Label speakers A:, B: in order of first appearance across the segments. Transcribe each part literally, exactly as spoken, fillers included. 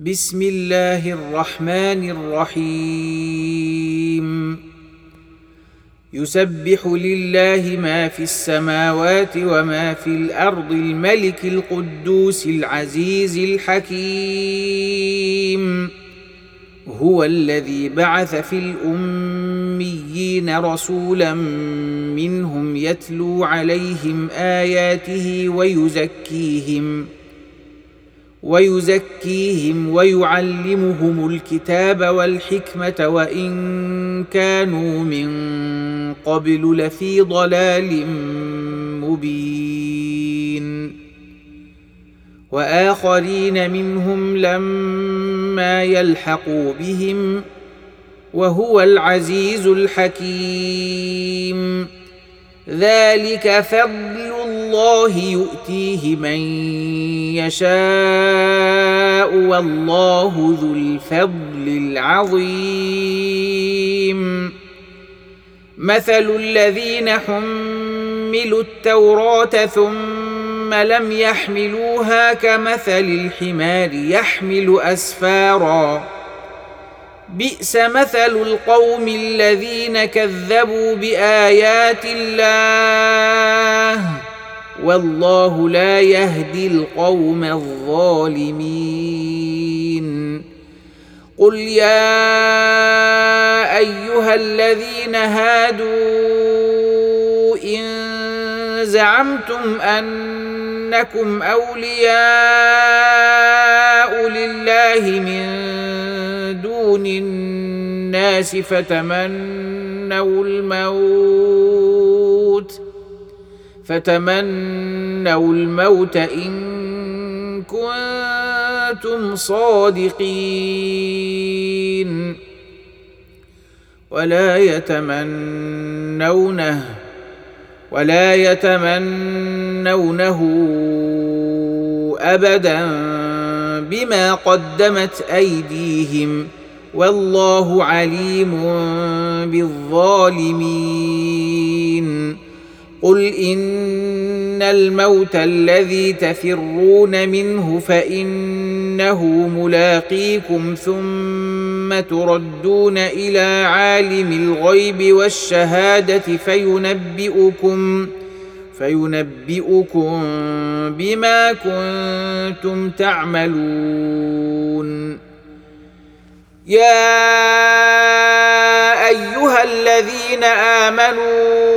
A: بسم الله الرحمن الرحيم يسبح لله ما في السماوات وما في الأرض الملك القدوس العزيز الحكيم هو الذي بعث في الأميين رسولا منهم يتلو عليهم آياته ويزكيهم ويزكيهم ويعلمهم الكتاب والحكمة وإن كانوا من قبل لفي ضلال مبين وآخرين منهم لما يلحقوا بهم وهو العزيز الحكيم ذلك فضل الله يؤتيه من يشاء والله ذو الفضل العظيم مثل الذين حملوا التوراة ثم لم يحملوها كمثل الحمار يحمل أسفارا بئس مثل القوم الذين كذبوا بآيات الله والله لا يهدي القوم الظالمين قل يا أيها الذين هادوا إن زعمتم أنكم أولياء لله من دون الناس فتمنوا الموت فتمنوا الموت إن كنتم صادقين ولا يتمنونه ولا يتمنونه أبدا بما قدمت أيديهم والله عليم بالظالمين قل إن الموت الذي تفرون منه فإنه ملاقيكم ثم تردون إلى عالم الغيب والشهادة فينبئكم فينبئكم بما كنتم تعملون يا أيها الذين آمنوا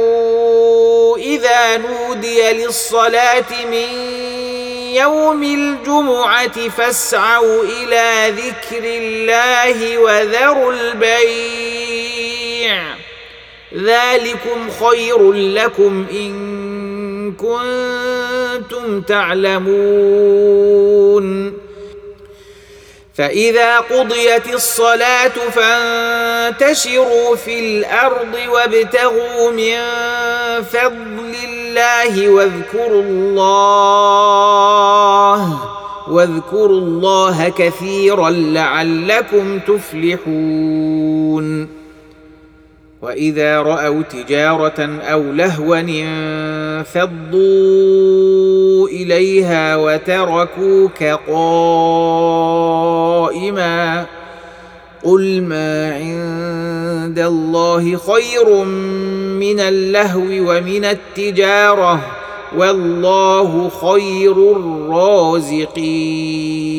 A: إذا نودي للصلاة من يوم الجمعة فاسعوا إلى ذكر الله وذروا البيع ذلكم خير لكم إن كنتم تعلمون فإذا قضيت الصلاة فانتشروا في الأرض وابتغوا من فضل الله واذكروا الله واذكروا الله كثيرا لعلكم تفلحون وإذا رأوا تجارة أو لهوا انفضوا إليها وتركوك قائما قل ما عند الله خير من اللهو ومن التجارة والله خير الرازقين